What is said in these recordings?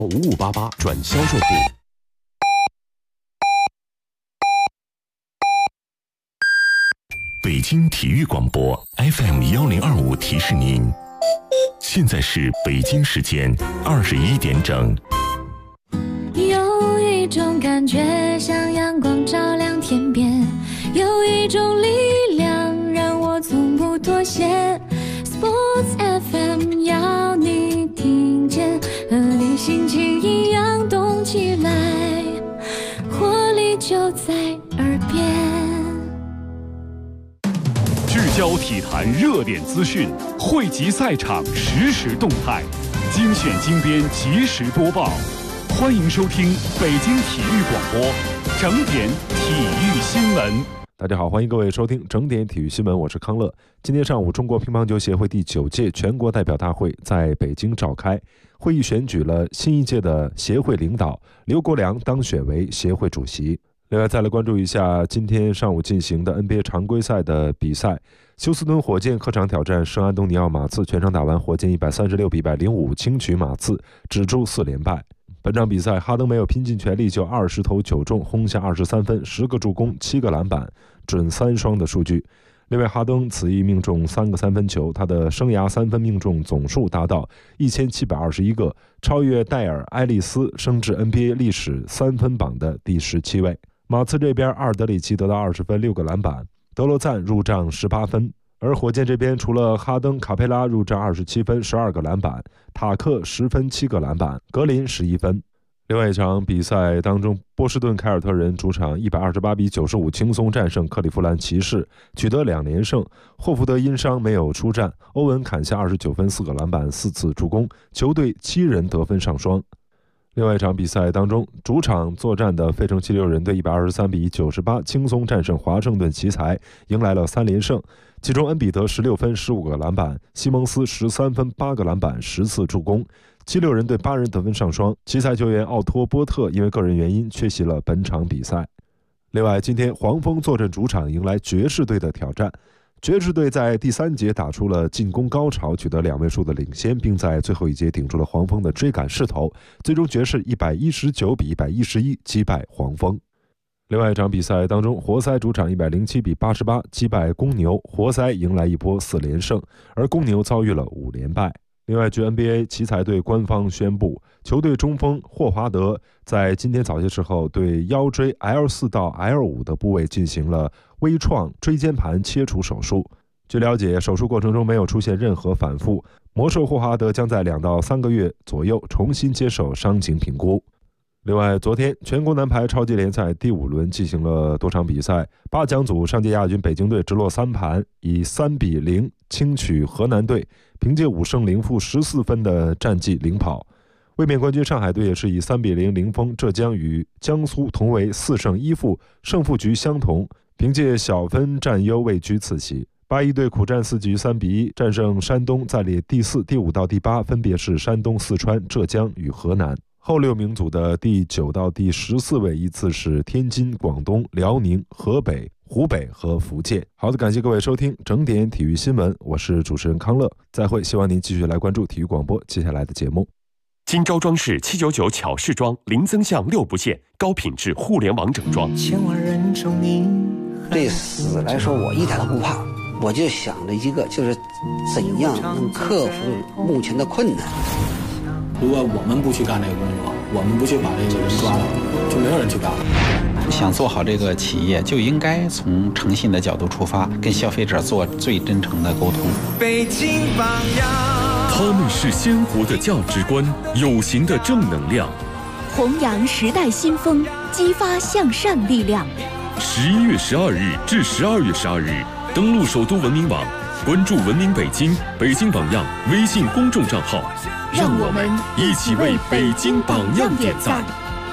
5588转销售部。 北京体育广播 FM1025提示您，现在是北京时间21点整。 有一种感觉像阳光照亮天边，有一种力量让我从不妥协。 Sports FM 要你听见，和你心情一样动起来，活力就在耳边。 聚焦体坛热点资讯，汇集赛场实时动态，精选精编即时播报。欢迎收听北京体育广播整点体育新闻。 大家好，欢迎各位收听整点体育新闻，我是康乐。今天上午，中国乒乓球协会第9届全国代表大会在北京召开，会议选举了新一届的协会领导，刘国梁当选为协会主席。另外，再来关注一下今天上午进行的 NBA 常规赛的比赛。休斯敦火箭客场挑战圣安东尼奥马刺，全场打完，火箭136比105轻取马刺，止住4连败。本场比赛，哈登没有拼尽全力就20投9中，轰下23分，10个助攻，7个篮板，准3双的数据。另外，哈登此役命中3个三分球，他的生涯3分命中总数达到1721个，超越戴尔·埃利斯，升至 NBA 历史3分榜的第17位。马刺这边，阿尔德里奇得到20分，6个篮板，德罗赞入账18分。而火箭这边，除了哈登、卡佩拉入账27分，12个篮板，塔克10分7个篮板，格林11分。另外一场比赛当中，波士顿凯尔特人主场128比95轻松战胜克利夫兰骑士，取得2连胜。霍福德因伤没有出战，欧文砍下29分4个篮板4次助攻，球队7人得分上双。另外一场比赛当中，主场作战的费城76人队123比98轻松战胜华盛顿奇才，迎来了3连胜。其中恩比德16分15个篮板，西蒙斯13分8个篮板10次助攻。76人队8人得分上双，奇才球员奥托波特因为个人原因缺席了本场比赛。另外，今天黄蜂坐镇主场迎来爵士队的挑战。爵士队在第3节打出了进攻高潮，取得2位数的领先，并在最后一节顶住了黄蜂的追赶势头，最终爵士119比111击败黄蜂。另外一场比赛当中，活塞主场107比88击败公牛，活塞迎来一波4连胜，而公牛遭遇了5连败。另外，据 NBA 奇才队官方宣布，球队中锋霍华德在今天早些时候对腰椎 L4 到 L5 的部位进行了微创椎间盘切除手术。据了解，手术过程中没有出现任何反复，魔兽霍华德将在2到3个月左右重新接受伤情评估。另外，昨天全国男排超级联赛第5轮进行了多场比赛，8强组上届亚军北京队直落3盘，以3比0轻取河南队，凭借5胜0负14分的战绩领跑。卫冕冠军上海队也是以3比0零封浙江，与江苏同为4胜1负，胜负局相同，凭借小分占优位居次席。81队苦战4局3比1战胜山东，暂列第4、第5到第8分别是山东、四川、浙江与河南。后6名组的第9到第14位依次是天津、广东、辽宁、河北、湖北和福建。好的，感谢各位收听整点体育新闻，我是主持人康乐，再会，希望您继续来关注体育广播接下来的节目。 金招装饰799巧饰装，零增项6不限，高品质互联网整装。 对死来说，我一点都不怕，我就想着一个，就是怎样能克服目前的困难。 如果我们不去干这个工作，我们不去把这个人抓了，就没有人去干了。 想做好这个企业，就应该从诚信的角度出发，跟消费者做最真诚的沟通。 北京榜样， 他们是鲜活的价值观，有形的正能量， 弘扬时代新风，激发向善力量。 11月12日至12月12日，登录首都文明网，关注文明北京、北京榜样微信公众账号， 让我们一起为北京榜样点赞。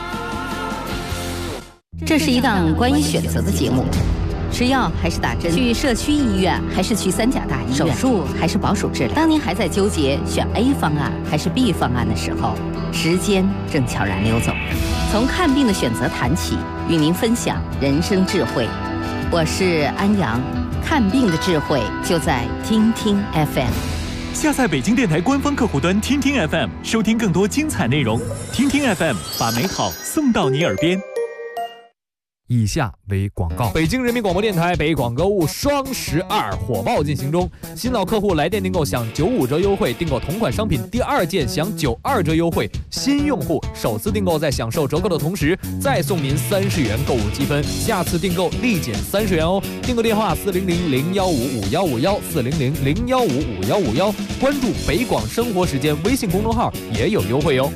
这是一档关于选择的节目，吃药还是打针，去社区医院还是去3甲大医院，手术还是保守治疗。当您还在纠结选 A 方案还是 B 方案的时候，时间正悄然溜走。从看病的选择谈起，与您分享人生智慧。我是安阳，看病的智慧就在听听 FM。 下载北京电台官方客户端听听 FM， 收听更多精彩内容。听听 FM， 把美好送到你耳边。 以下为广告。北京人民广播电台北广购物双12火爆进行中，新老客户来电订购享95折优惠，订购同款商品第2件享92折优惠，新用户首次订购在享受折扣的同时，再送您30元购物积分，下次订购立减30元哦。订购电话400-015-5151，400-015-5151，关注北广生活时间微信公众号也有优惠哟。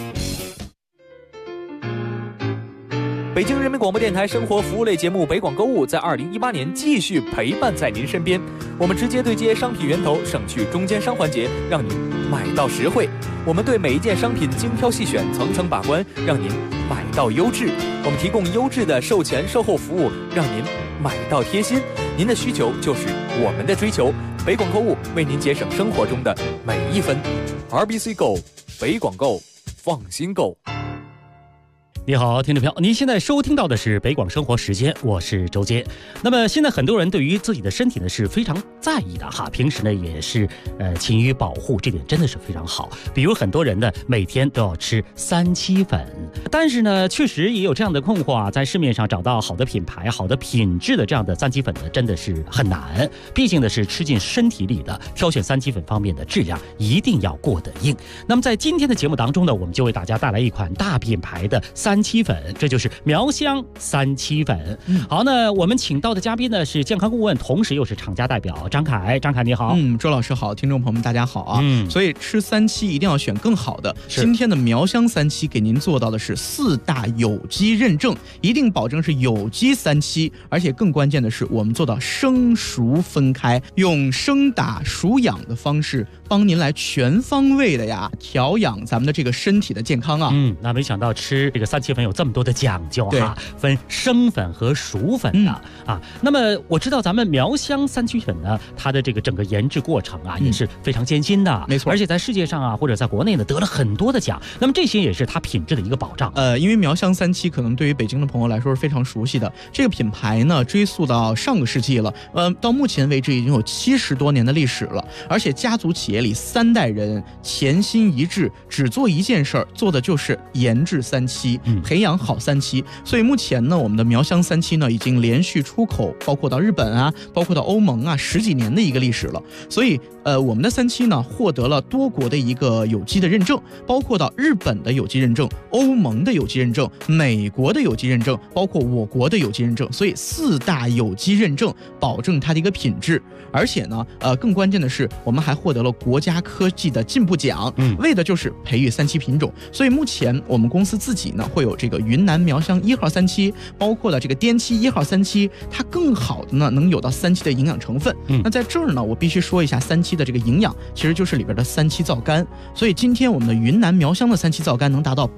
北京人民广播电台生活服务类节目北广购物在2018年继续陪伴在您身边，我们直接对接商品源头，省去中间商环节，让您买到实惠。我们对每一件商品精挑细选，层层把关，让您买到优质。我们提供优质的售前售后服务，让您买到贴心。您的需求就是我们的追求，北广购物为您节省生活中的每一分。RBC Go， 北广购，放心购。 你好，听众朋友，您现在收听到的是北广生活时间，我是周杰。那么现在很多人对于自己的身体呢是非常在意的哈，平时呢也是勤于保护，这点真的是非常好。比如很多人呢每天都要吃3七粉，但是呢确实也有这样的困惑啊，在市面上找到好的品牌、好的品质的这样的3七粉呢真的是很难，毕竟呢是吃进身体里的，挑选3七粉方面的质量一定要过得硬。那么在今天的节目当中呢，我们就为大家带来一款大品牌的3七粉，这就是苗香3七粉。好，那我们请到的嘉宾呢是健康顾问，同时又是厂家代表张凯。张凯你好。 周老师好，听众朋友们大家好啊。所以吃3七一定要选更好的。今天的苗香3七给您做到的是4大有机认证，一定保证是有机3七，而且更关键的是我们做到生熟分开，用生打熟养的方式帮您来全方位的呀调养咱们的这个身体的健康啊。 那没想到吃这个3七粉有这么多的讲究哈，分生粉和熟粉的啊。那么我知道咱们苗香3七粉呢，它的这个整个研制过程啊也是非常艰辛的， 没错， 而且在世界上啊或者在国内呢得了很多的奖。那么这些也是它品质的一个保障。 因为苗香3七可能对于北京的朋友来说是非常熟悉的，这个品牌呢追溯到上个世纪了，到目前为止已经有70多年的历史了，而且家族企业里3代人潜心一致，只做一件事儿，做的就是研制3七，培养好3七。所以目前呢，我们的苗香3七呢已经连续出口，包括到日本啊，包括到欧盟啊，10几年的一个历史了。所以我们的3七呢获得了多国的一个有机的认证，包括到日本的有机认证、欧盟的有机认证、美国的有机认证，包括我国的有机认证。所以4大有机认证保证它的一个品质。而且呢更关键的是我们还获得了国家科技的进步奖，为的就是培育3七品种。所以目前我们公司自己呢会有这个云南苗香1号3七，包括了这个滇七1号3七，它更好的呢能有到3七的营养成分。那在这儿呢我必须说一下3七的这个营养，其实就是里边的3七皂苷。所以今天我们的云南苗香的3七皂苷能达到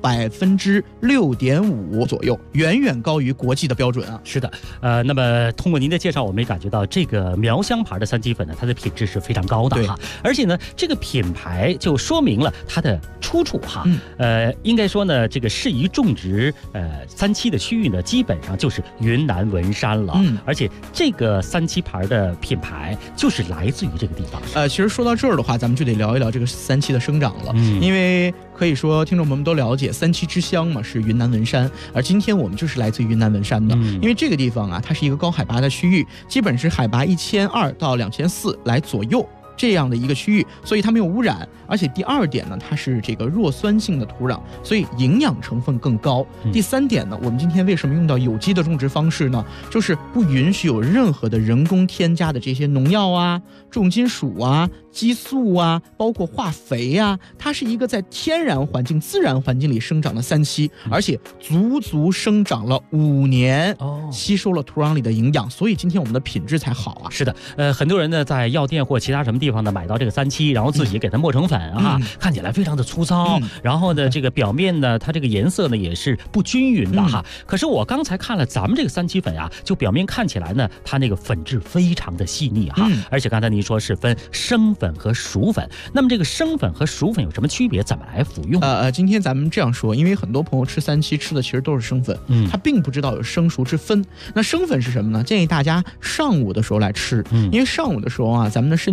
6.5%左右，远远高于国际的标准啊。 是的，那么通过您的介绍，我们也感觉到这个苗香牌的3七粉呢，它的品质是非常高的哈。而且呢，这个品牌就说明了它的出处哈。应该说呢，这个适宜种植3七的区域呢，基本上就是云南文山了。而且这个3七牌的品牌就是来自于这个地方。 其实说到这儿的话，咱们就得聊一聊这个3七的生长了，因为可以说听众朋友们都了解3七之乡嘛，是云南文山，而今天我们就是来自于云南文山的。因为这个地方啊，它是一个高海拔的区域，基本是海拔1200到2400来左右这样的一个区域，所以它没有污染。而且第2点呢，它是这个弱酸性的土壤，所以营养成分更高。第3点呢，我们今天为什么用到有机的种植方式呢？就是不允许有任何的人工添加的这些农药啊、重金属啊、激素啊，包括化肥啊，它是一个在天然环境、自然环境里生长的3七，而且足足生长了5年，吸收了土壤里的营养，所以今天我们的品质才好啊。 是的，很多人呢在药店或其他什么地方呢买到这个3七，然后自己给它磨成粉啊，看起来非常的粗糙，然后呢这个表面呢它这个颜色呢也是不均匀的哈。可是我刚才看了咱们这个3七粉啊，就表面看起来呢它那个粉质非常的细腻哈，而且刚才您说是分生粉和熟粉，那么这个生粉和熟粉有什么区别？怎么来服用？ 今天咱们这样说，因为很多朋友吃3七吃的其实都是生粉，他并不知道有生熟之分。那生粉是什么呢？建议大家上午的时候来吃，因为上午的时候啊，咱们的身体比较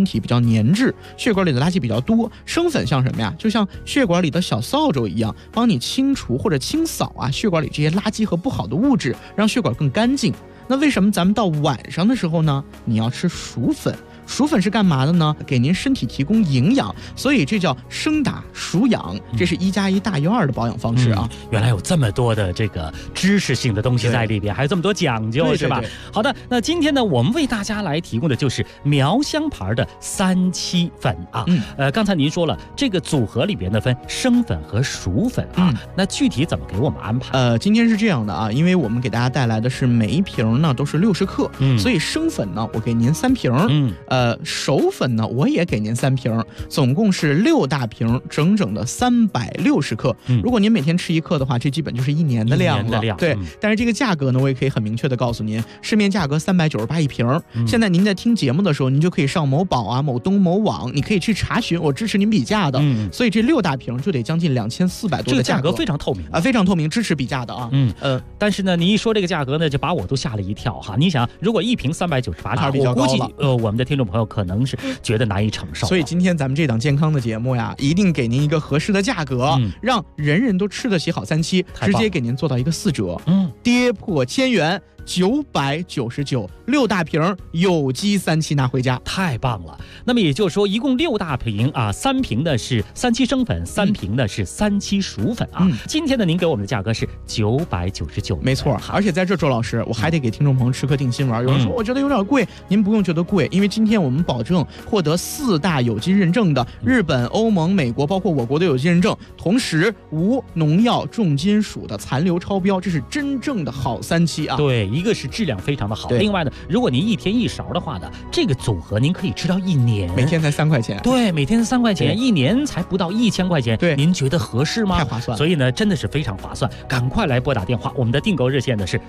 粘滞，血管里的垃圾比较多。生粉像什么呀？就像血管里的小扫帚一样，帮你清除或者清扫血管里这些垃圾和不好的物质，让血管更干净。那为什么咱们到晚上的时候呢，你要吃薯粉？薯粉是干嘛的呢？给您身体提供营养，所以这叫生打熟养，这是1+1大于2的保养方式啊。 原来有这么多的这个知识性的东西在里边，还有这么多讲究，是吧？好的，那今天呢，我们为大家来提供的就是苗香牌的3七粉啊。刚才您说了，这个组合里边呢分生粉和熟粉啊。那具体怎么给我们安排？ 今天是这样的啊，因为我们给大家带来的是每一瓶呢都是60克，所以生粉呢我给您3瓶，熟粉呢我也给您3瓶，总共是6大瓶，整整的360克。如果您每天吃1克的话，这基本就是1年的量了。对，但是这个价格呢，我也可以很明确的告诉您，市面价格398一瓶。现在您在听节目的时候，您就可以上某宝啊、某东、某网，你可以去查询，我支持您比价的。所以这6大瓶就得将近2400多的价格， 这个价格非常透明啊，非常透明，支持比价的啊。 但是呢，你一说这个价格呢，就把我都吓了一跳哈。你想，如果一瓶398，我估计我们的听众朋友可能是觉得难以承受。 所以今天咱们这档健康的节目呀，一定给您一个合适的价格，让人人都吃得起好3七，直接给您做到一个4折，跌破1000元。999，6大瓶有机3七拿回家， 太棒了。那么也就是说，一共6大瓶啊，3瓶的是3七生粉，3瓶的是3七熟粉啊。今天呢，您给我们的价格是999， 没错。而且在这，周老师，我还得给听众朋友吃颗定心丸。有人说我觉得有点贵，您不用觉得贵，因为今天我们保证获得4大有机认证的日本、欧盟、美国，包括我国的有机认证，同时无农药、重金属的残留超标，这是真正的好3七啊。 对。一个是质量非常的好，另外呢，如果您1天1勺的话呢，这个组合您可以吃到1年， 每天才3块钱。 对，每天3块钱，1年才不到1000块钱。 对， 您觉得合适吗？ 太划算了。 所以呢，真的是非常划算，赶快来拨打电话，我们的订购热线呢是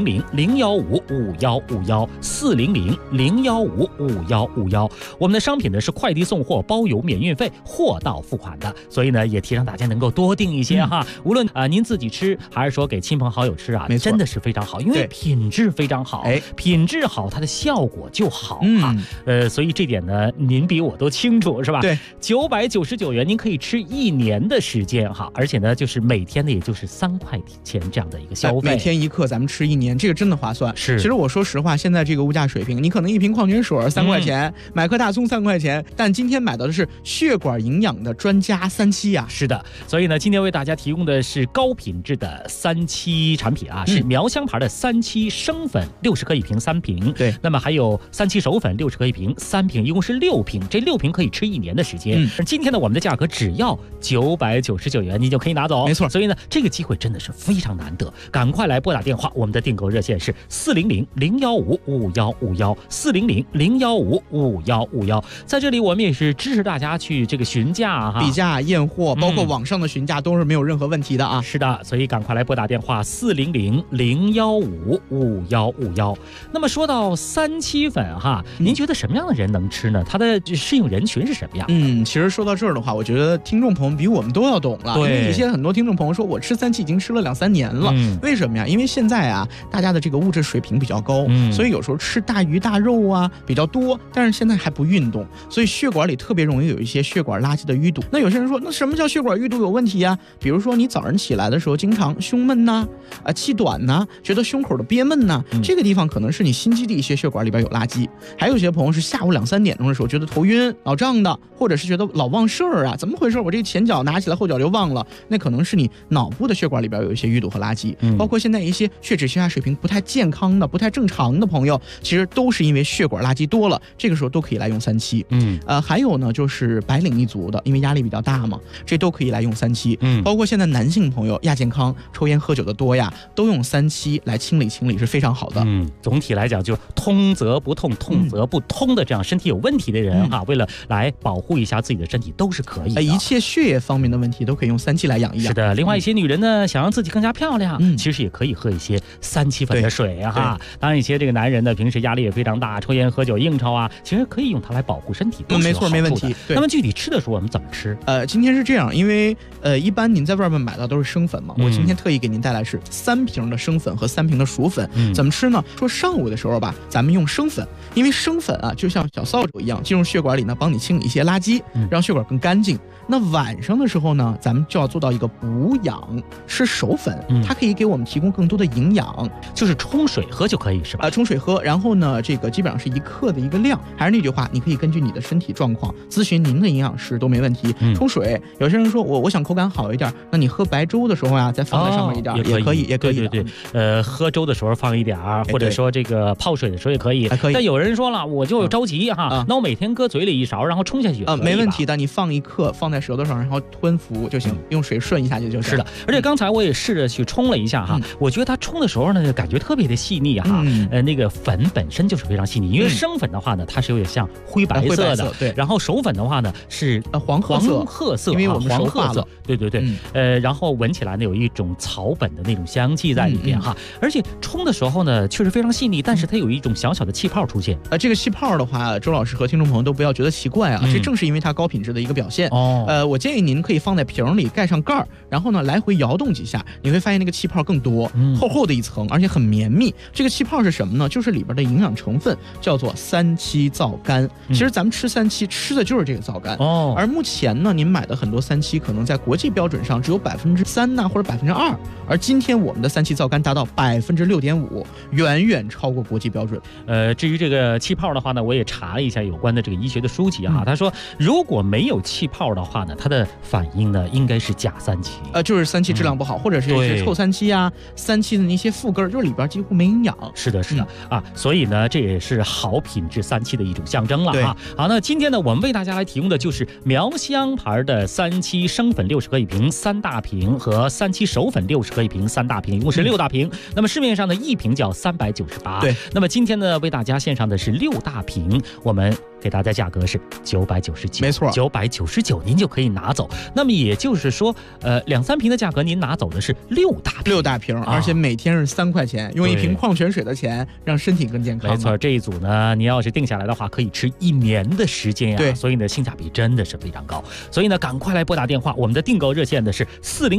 400-015-5151，400-015-5151。我们的商品呢是快递送货，包邮免运费，货到付款的，所以呢也提倡大家能够多订一些哈，无论您自己吃还是说给亲朋好友吃啊，真的是非常好，因为品质非常好，品质好，它的效果就好啊。所以这点呢，您比我都清楚，是吧？ 对 ，999元您可以吃1年的时间哈，而且呢，就是每天呢，也就是3块钱这样的一个消费， 每天1克，咱们吃1年，这个真的划算。 是， 其实我说实话，现在这个物价水平，你可能1瓶矿泉水3块钱，买颗大葱3块钱，但今天买到的是血管营养的专家3七啊。 是的，所以呢，今天为大家提供的是高品质的3七产品啊，是苗香牌的3七生粉60克1瓶3瓶， 对， 那么还有3七熟粉60克1瓶3瓶，一共是6瓶，这6瓶可以吃1年的时间。而今天呢，我们的价格只要999元，你就可以拿走， 没错。 所以呢，这个机会真的是非常难得，赶快来拨打电话，我们的订购热线是400-015-5151，400-015-5151。在这里，我们也是支持大家去这个询价哈， 比价验货，包括网上的询价都是没有任何问题的啊。 是的，所以赶快来拨打电话400-015-5151。那么说到3七粉哈，您觉得什么样的人能吃呢？它的适应人群是什么样？ 其实说到这儿的话，我觉得听众朋友比我们都要懂了。 对， 因为有些很多听众朋友说，我吃3七已经吃了2-3年了。为什么呀？因为现在啊，大家的这个物质水平比较高，所以有时候吃大鱼大肉啊比较多，但是现在还不运动，所以血管里特别容易有一些血管垃圾的淤堵。那有些人说，那什么叫血管淤堵有问题呀？比如说你早上起来的时候经常胸闷呐，气短呐，觉得胸口的憋闷呐，这个地方可能是你心肌的一些血管里边有垃圾。还有些朋友是下午2-3点钟的时候觉得头晕脑胀的，或者是觉得老忘事儿啊，怎么回事？我这个前脚拿起来后脚就忘了，那可能是你脑部的血管里边有一些淤堵和垃圾。包括现在一些血脂血压水平不太健康的、不太正常的朋友，其实都是因为血管垃圾多了，这个时候都可以来用3七。还有呢，就是白领一族的，因为压力比较大嘛，这都可以来用3七。包括现在男性朋友亚健康、抽烟喝酒的多呀，都用3七来清理清理是非常好的。 总体来讲，就通则不痛，痛则不通的这样身体有问题的人哈，为了来保护一下自己的身体，都是可以的。 一切血液方面的问题都可以用3七来养一养。 是的，另外一些女人呢，想让自己更加漂亮，其实也可以喝一些3七粉的水啊哈。当然，一些这个男人呢，平时压力也非常大，抽烟喝酒应酬啊，其实可以用它来保护身体， 没错，没问题。 那么具体吃的时候我们怎么吃？ 今天是这样，因为一般您在外面买到都是生粉嘛，我今天特意给您带来是3瓶的生粉和3瓶的熟粉。 粉。怎么吃呢？说上午的时候吧，咱们用生粉，因为生粉啊就像小扫帚一样进入血管里呢，帮你清理一些垃圾，让血管更干净。那晚上的时候呢，咱们就要做到一个补养，吃熟粉，它可以给我们提供更多的营养， 就是冲水喝就可以是吧？ 冲水喝，然后呢，这个基本上是1克的一个量。还是那句话，你可以根据你的身体状况咨询您的营养师都没问题。冲水，有些人说我想口感好一点，那你喝白粥的时候呀，再放在上面一点，也可以。 对，喝粥的时候放一点，或者说这个泡水的时候也可以。但有人说了，我就着急哈，那我每天搁嘴里1勺，然后冲下去没问题的。你放1克，放在舌头上，然后吞服就行，用水顺一下就行。 是的，而且刚才我也试着去冲了一下哈，我觉得它冲的时候呢，感觉特别的细腻哈。那个粉本身就是非常细腻，因为生粉的话呢，它是有点像灰白色的， 对。 然后熟粉的话呢是黄褐色，因为我们熟化了。 对。然后闻起来呢有一种草本的那种香气在里边哈，而且冲的时候呢确实非常细腻，但是它有一种小小的气泡出现。 这个气泡的话，周老师和听众朋友都不要觉得奇怪啊，这正是因为它高品质的一个表现。我建议您可以放在瓶里，盖上盖儿，然后呢来回摇动几下，你会发现那个气泡更多，厚厚的一层，而且很绵密。这个气泡是什么呢？就是里边的营养成分叫做3七皂苷。其实咱们吃3七吃的就是这个皂苷。而目前呢，您买的很多3七可能在国际标准上只有3%呐，或者2%，而今天我们的3七皂苷达到6.5%，远远超过国际标准。 至于这个气泡的话呢，我也查了一下有关的这个医学的书籍哈，他说如果没有气泡的话呢，它的反应呢应该是假3七， 就是3七质量不好，或者是臭3七啊，3七的那些副根就是里边几乎没营养。 是的啊，所以呢这也是好品质3七的一种象征了啊。好，那今天呢我们为大家来提供的就是苗香牌的3七生粉60克一瓶3大瓶和3七熟粉60克一瓶3大瓶，一共是6大瓶。那么市面上的一瓶叫398。 对， 那么今天呢为大家献上的是6大瓶，我们给大家价格是999， 没错 ，999您就可以拿走。那么也就是说，2-3瓶的价格您拿走的是6大瓶， 而且每天是3块钱，用一瓶矿泉水的钱让身体更健康。 没错，这一组呢，你要是定下来的话，可以吃1年的时间呀。 对， 所以呢，性价比真的是非常高。所以呢，赶快来拨打电话，我们的订购热线的是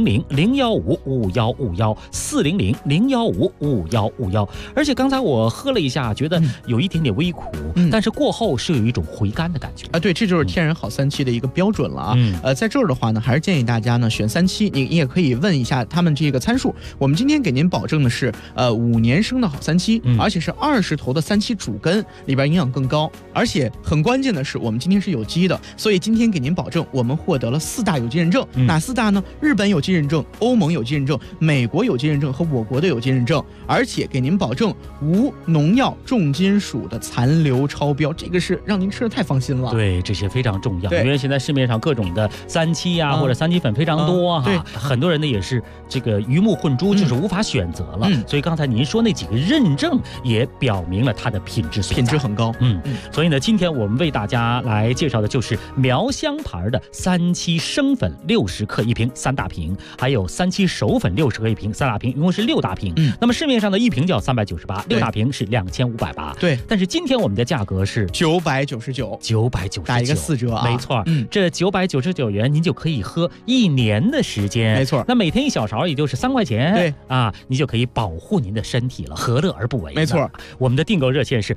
400-015-5151，400-015-5151。而且刚才我喝了一下，觉得有一点点微苦，但是过后是有一种回甘的感觉啊。对，这就是天然好3七的一个标准了啊。在这儿的话呢，还是建议大家呢选3七，你也可以问一下他们这个参数。我们今天给您保证的是5年生的好3七，而且是20头的3七主根，里边营养更高，而且很关键的是我们今天是有机的，所以今天给您保证我们获得了4大有机认证。哪4大呢？日本有机认证、欧盟有机认证、美国有机认证和我国的有机认证，而且给您保证无农药、重金属的残留超标，这个是让您吃的太放心了。 对，这些非常重要，因为现在市面上各种的3七啊或者3七粉非常多哈，很多人呢也是这个鱼目混珠，就是无法选择了。所以刚才您说那几个认证也表明了它的品质很高。 所以呢，今天我们为大家来介绍的就是苗香牌的3七生粉60克一瓶3大瓶，还有3七熟粉60克一瓶3大瓶，一共是6大瓶。那么市面上的一瓶叫398，6大瓶是2580。 对， 但是今天我们的价格是 999，打一个4折啊。 没错，这999元您就可以喝1年的时间。 没错， 那每天1小勺也就是3块钱。 对啊，你就可以保护您的身体了，何乐而不为呢？ 没错， 我们的订购热线是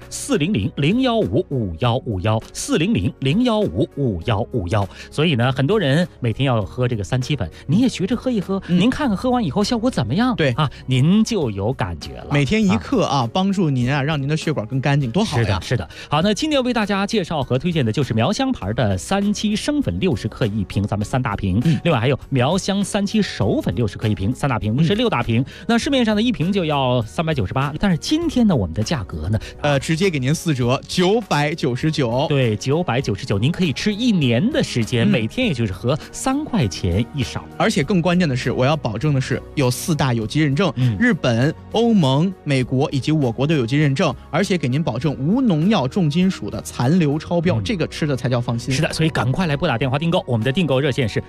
400-015-5151，400-015-5151。所以呢，很多人每天要喝这个3七粉，你也学着喝一喝，您看看喝完以后效果怎么样？ 对啊，您就有感觉了。 每天1克啊，帮助您啊，让您的血管更干净，多好呀！ 是的。好，那今天为大家介绍和推荐的就是苗香牌的3七生粉60克一瓶，咱们3大瓶。另外还有苗香3七熟粉60克一瓶，3大瓶是6大瓶。那市面上的一瓶就要398，但是今天呢，我们的价格呢， 直接给您4折，999。 对，999，您可以吃1年的时间，每天也就是喝3块钱1勺。 而且更关键的是，我要保证的是有4大有机认证，日本、欧盟、美国以及我国的有机认证，而且给您保证无农药、重金属的残留超标，这个吃的才叫放心。 是的，所以赶快来拨打电话订购，我们的订购热线是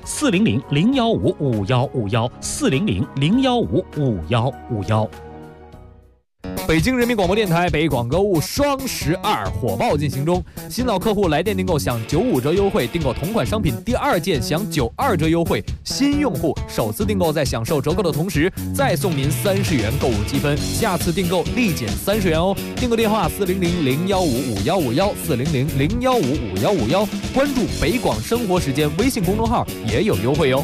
400-015-5151，400-015-5151。 北京人民广播电台北广购物双12火爆进行中，新老客户来电订购享95折优惠，订购同款商品第2件享92折优惠，新用户首次订购在享受折扣的同时，再送您30元购物积分，下次订购立减30元哦。订购电话400-015-5151，400-015-5151，关注北广生活时间微信公众号也有优惠哦。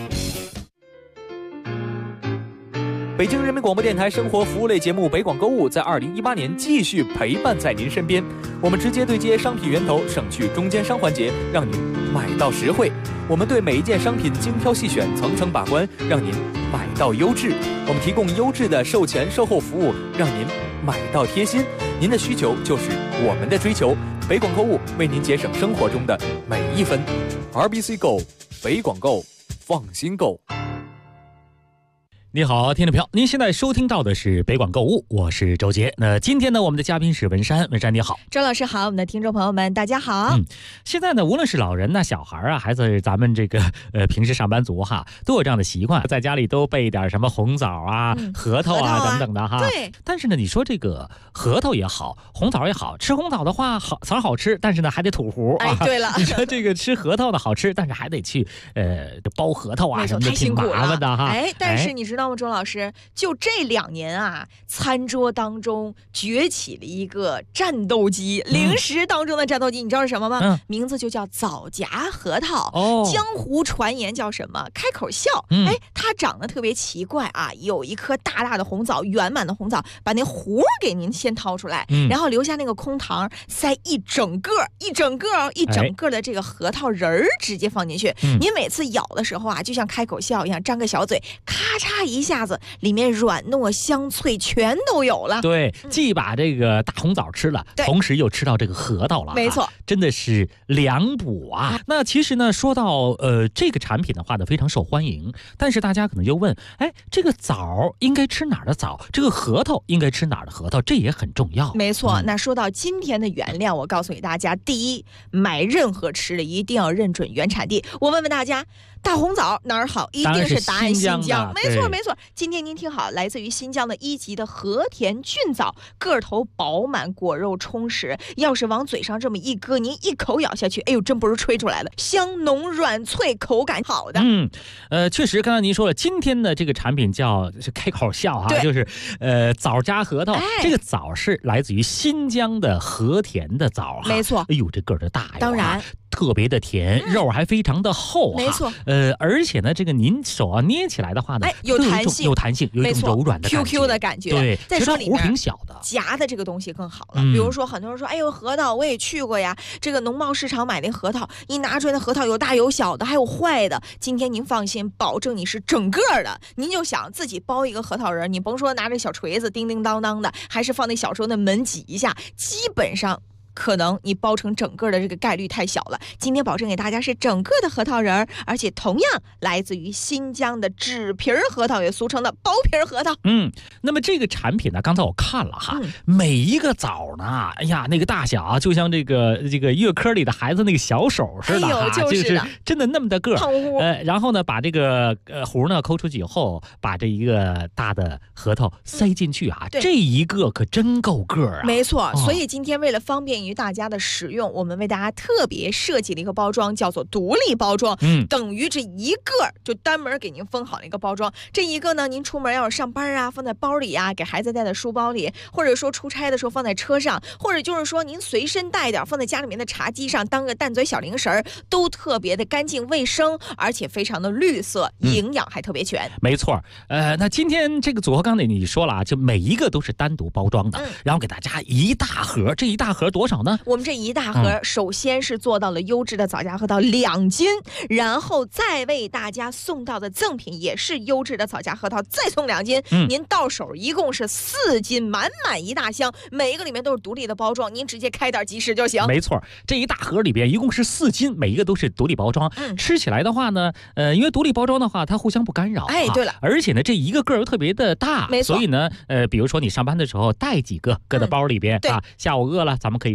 北京人民广播电台生活服务类节目《北广购物》在2018年继续陪伴在您身边。我们直接对接商品源头，省去中间商环节，让您买到实惠。我们对每一件商品精挑细选，层层把关，让您买到优质。我们提供优质的售前售后服务，让您买到贴心。您的需求就是我们的追求。北广购物为您节省生活中的每一分。RBC Go， 北广购，放心购。 你好，听众朋友，您现在收听到的是北广购物，我是周杰。那今天呢，我们的嘉宾是文山，文山你好。 周老师好，我们的听众朋友们大家好。 现在呢，无论是老人呐、小孩啊，还是咱们这个平时上班族哈，都有这样的习惯，在家里都备点什么红枣啊、核桃啊等等的哈。 对。 但是呢，你说这个核桃也好，红枣也好，吃红枣的话枣好吃，但是呢还得吐核。 哎，对了。 你说这个吃核桃的好吃，但是还得去剥核桃啊什么的，挺麻烦的哈。 哎，但是你知道吗，周老师？就这2年啊，餐桌当中崛起了一个战斗机，零食当中的战斗机，你知道是什么吗？名字就叫枣夹核桃。江湖传言叫什么？开口笑。哎，它长得特别奇怪啊，有一颗大大的红枣，圆满的红枣，把那核给您先掏出来，然后留下那个空膛，塞一整个的这个核桃仁儿，直接放进去。您每次咬的时候啊，就像开口笑一样，张个小嘴，咔嚓一下子。里面软糯香脆全都有了。 对，既把这个大红枣吃了，同时又吃到这个核桃了。 没错， 真的是两补啊。那其实呢，说到这个产品的话呢，非常受欢迎。但是大家可能就问，哎，这个枣应该吃哪儿的枣？这个核桃应该吃哪儿的核桃？这也很重要。 没错。那说到今天的原料，我告诉给大家，第一，买任何吃的一定要认准原产地。我问问大家，大红枣哪儿好？一定是答案新疆。没错没错。今天您听好，来自于新疆的1级的和田菌枣，个头饱满，果肉充实。要是往嘴上这么一搁，您一口咬下去，哎呦，真不是吹出来的，香浓软脆，口感好的。 确实，刚才您说了，今天的这个产品叫开口笑啊，就是枣夹核桃。这个枣是来自于新疆的和田的枣哈。 没错。 哎呦，这个儿的大呀。 当然。 特别的甜，肉还非常的厚哈。 没错。 而且呢，这个您手啊捏起来的话呢， 有弹性， 有一种柔软的感觉 ，QQ 的感觉。 对， 再说里面挺小的， 夹的这个东西更好了。比如说，很多人说，哎呦，核桃我也去过呀，这个农贸市场买那核桃，一拿出来的核桃有大有小的，还有坏的。今天您放心，保证你是整个的。您就想自己包一个核桃仁，你甭说拿着小锤子叮叮当当的，还是放那小时候的门挤一下，基本上。可能你包成整个的这个概率太小了。今天保证给大家是整个的核桃仁，而且同样来自于新疆的纸皮核桃，也俗称的薄皮核桃。 那么这个产品呢，刚才我看了哈，每一个枣呢，哎呀，那个大小啊，就像这个月科里的孩子那个小手似的哈，就是真的那么大个儿。然后呢，把这个核呢抠出去以后，把这一个大的核桃塞进去啊，这一个可真够个儿啊。 没错，所以今天为了方便于大家的使用，我们为大家特别设计了一个包装，叫做独立包装。等于这一个就单门给您封好了一个包装。这一个呢，您出门要是上班啊，放在包里啊，给孩子带在书包里，或者说出差的时候放在车上，或者就是说您随身带一点，放在家里面的茶几上当个淡嘴小零食，都特别的干净卫生，而且非常的绿色，营养还特别全。 没错。那今天这个组合刚才你说了啊，就每一个都是单独包装的，然后给大家一大盒。这一大盒多少呢？ 我们这一大盒首先是做到了优质的枣夹核桃2斤，然后再为大家送到的赠品也是优质的枣夹核桃，再送2斤。您到手一共是4斤，满满一大箱，每一个里面都是独立的包装，您直接开袋即食就行。 没错，这一大盒里边一共是4斤，每一个都是独立包装。吃起来的话呢，因为独立包装的话，它互相不干扰。 对了， 而且呢，这一个个又特别的大， 没错。 所以呢，比如说你上班的时候带几个搁在包里边啊，下午饿了咱们可以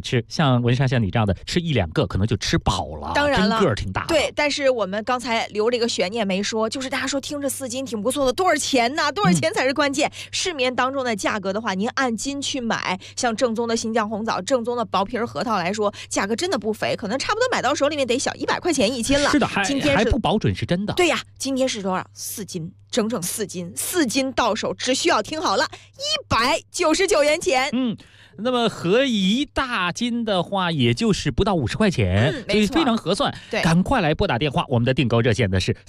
吃，像文莎像你这样的吃1、2个可能就吃饱了， 当然了， 真个儿挺大的。 对，但是我们刚才留了一个悬念没说，就是大家说听着4斤挺不错的，多少钱呢？多少钱才是关键？市面当中的价格的话，您按斤去买，像正宗的新疆红枣、正宗的薄皮核桃来说，价格真的不菲，可能差不多买到手里面得小100块钱1斤了。 是的， 今天还不保准是真的。 对呀，今天是多少？4斤。整整4斤，4斤到手只需要听好了，199元钱。 那么合1大斤的话，也就是不到50块钱，所以非常合算。 对， 赶快来拨打电话，我们的订购热线的是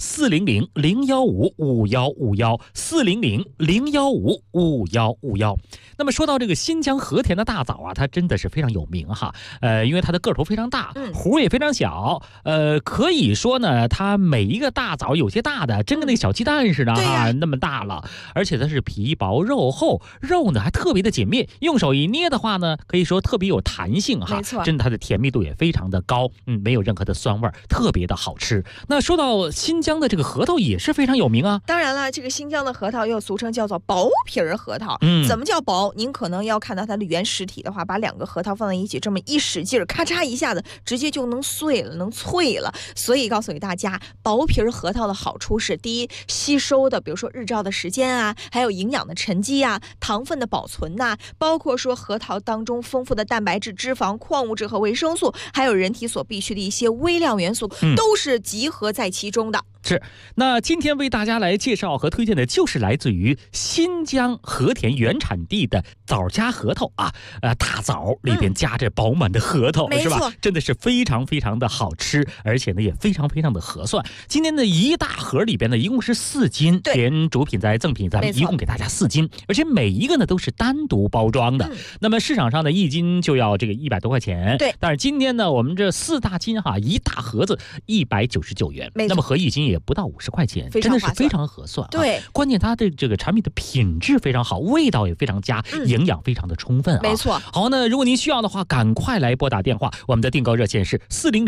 400-015-5151，400-015-5151。那么说到这个新疆和田的大枣啊，它真的是非常有名哈。因为它的个头非常大，核也非常小。可以说呢，它每一个大枣有些大的，真跟那个小鸡蛋似的哈，那么大了。而且它是皮薄肉厚，肉呢还特别的紧密，用手一捏的话呢，可以说特别有弹性哈。 没错， 真的它的甜蜜度也非常的高，没有任何的酸味，特别的好吃。那说到新疆的这个核桃也是非常有名啊。 当然了，这个新疆的核桃又俗称叫做薄皮核桃。怎么叫薄？您可能要看到它的原实体的话，把2个核桃放在一起，这么一使劲，咔嚓一下子，直接就能碎了，能脆了。所以告诉给大家，薄皮核桃的好处是：第一，吸收的比如说日照的时间啊，还有营养的沉积啊，糖分的保存呐，包括说核桃当中丰富的蛋白质、脂肪、矿物质和维生素，还有人体所必需的一些微量元素，都是集合在其中的。 是，那今天为大家来介绍和推荐的就是来自于新疆和田原产地的枣夹核桃啊，大枣里边夹着饱满的核桃，是吧？真的是非常非常的好吃，而且呢也非常非常的合算。今天的一大盒里边呢，一共是4斤，连主品在赠品咱们一共给大家4斤，而且每一个呢都是单独包装的。那么市场上呢1斤就要这个100多块钱， 对。 但是今天呢，我们这4大斤哈，一大盒子199元，那么合1斤也不到50块钱，真的是非常合算。 对， 关键它的这个产品的品质非常好，味道也非常佳，营养非常的充分啊。 没错。 好，那如果您需要的话，赶快来拨打电话，我们的订购热线是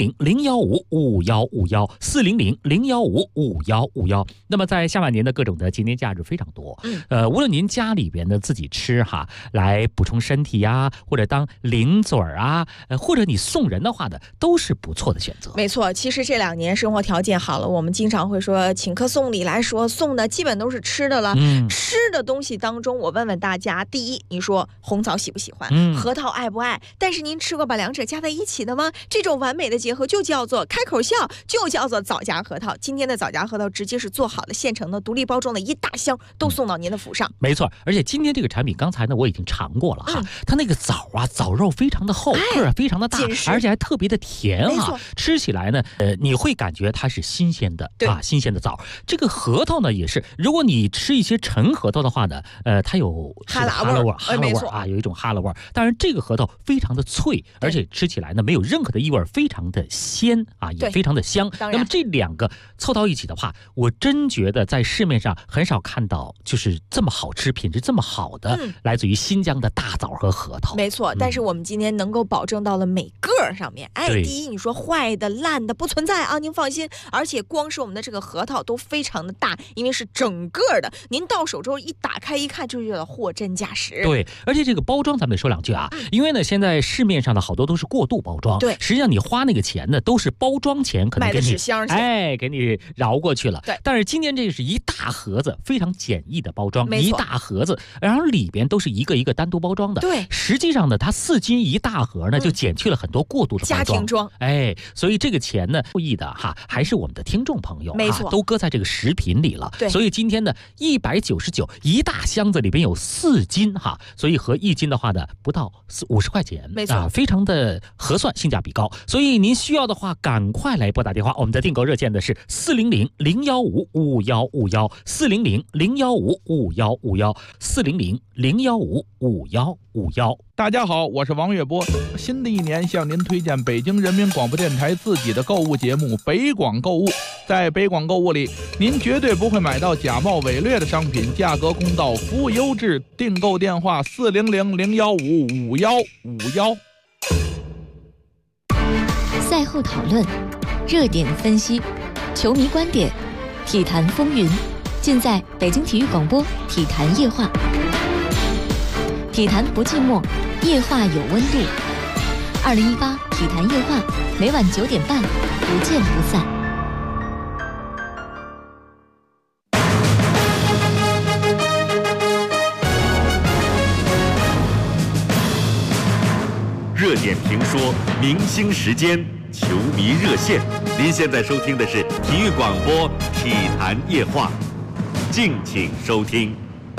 400-015-5151，400-015-5151。那么在下半年的各种的节年假日非常多，无论您家里边的自己吃哈，来补充身体呀，或者当零嘴啊，或者你送人的话的，都是不错的选择。 没错，其实这2年生活条件好了，我们经常会说请客送礼来说，送的基本都是吃的了。吃的东西当中，我问问大家，第一，你说红枣喜不喜欢？核桃爱不爱？但是您吃过把2者加在一起的吗？这种完美的结合就叫做开口笑，就叫做枣夹核桃。今天的枣夹核桃直接是做好的现成的独立包装的一大箱，都送到您的府上。 没错，而且今天这个产品刚才呢我已经尝过了哈，它那个枣啊，枣肉非常的厚，个儿非常的大，而且还特别的甜哈。吃起来呢，你会感觉它是新鲜的啊，新鲜的枣。这个核桃呢也是，如果你吃一些陈核桃的话呢，它有哈喇味啊，有一种哈喇味。当然这个核桃非常的脆，而且吃起来呢没有任何的异味，非常的鲜啊，也非常的香。那么这2个凑到一起的话，我真觉得在市面上很少看到就是这么好吃、品质这么好的，来自于新疆的大枣和核桃。 没错，但是我们今天能够保证到了每个上面，第一，你说坏的、烂的不存在啊，您放心。而且光是我们的这个核桃都非常的大，因为是整个的，您到手之后一打开一看，就觉得货真价实。 对，而且这个包装咱们得说2句啊，因为呢现在市面上的好多都是过度包装， 对， 实际上你花那个钱呢都是包装钱，可能给你纸箱钱， 给你饶过去了。 对， 但是今天这是一大盒子，非常简易的包装，一大盒子，然后里边都是一个一个单独包装的。 对， 实际上呢，它4斤一大盒呢，就减去了很多过度的包装， 家庭装。 所以这个钱呢，注意的哈，还是我们的听众朋友， 没错， 都搁在这个食品里了。 对， 所以今天呢，199一大箱子里边有4斤哈，所以合1斤的话呢，不到50块钱， 没错， 非常的合算，性价比高。所以您需要的话，赶快来拨打电话，我们的订购热线的是400-015-5151，400-015-5151，400-015-5151。 大家好，我是王月波。新的一年向您推荐北京人民广播电台自己的购物节目北广购物。在北广购物里，您绝对不会买到假冒伪劣的商品，价格公道，服务优质。订购电话400-015-5151。 赛后讨论，热点分析，球迷观点，体坛风云，尽在北京体育广播体坛夜话。体坛不寂寞，夜话有温度。 2018体坛夜话，每晚9点半，不见不散。 热点评说，明星时间，球迷热线。您现在收听的是体育广播体坛夜话，敬请收听。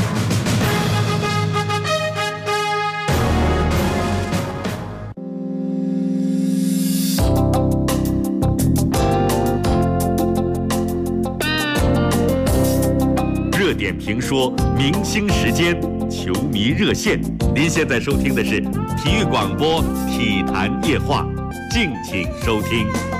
热点评说，明星时间，球迷热线。您现在收听的是体育广播体坛夜话，敬请收听。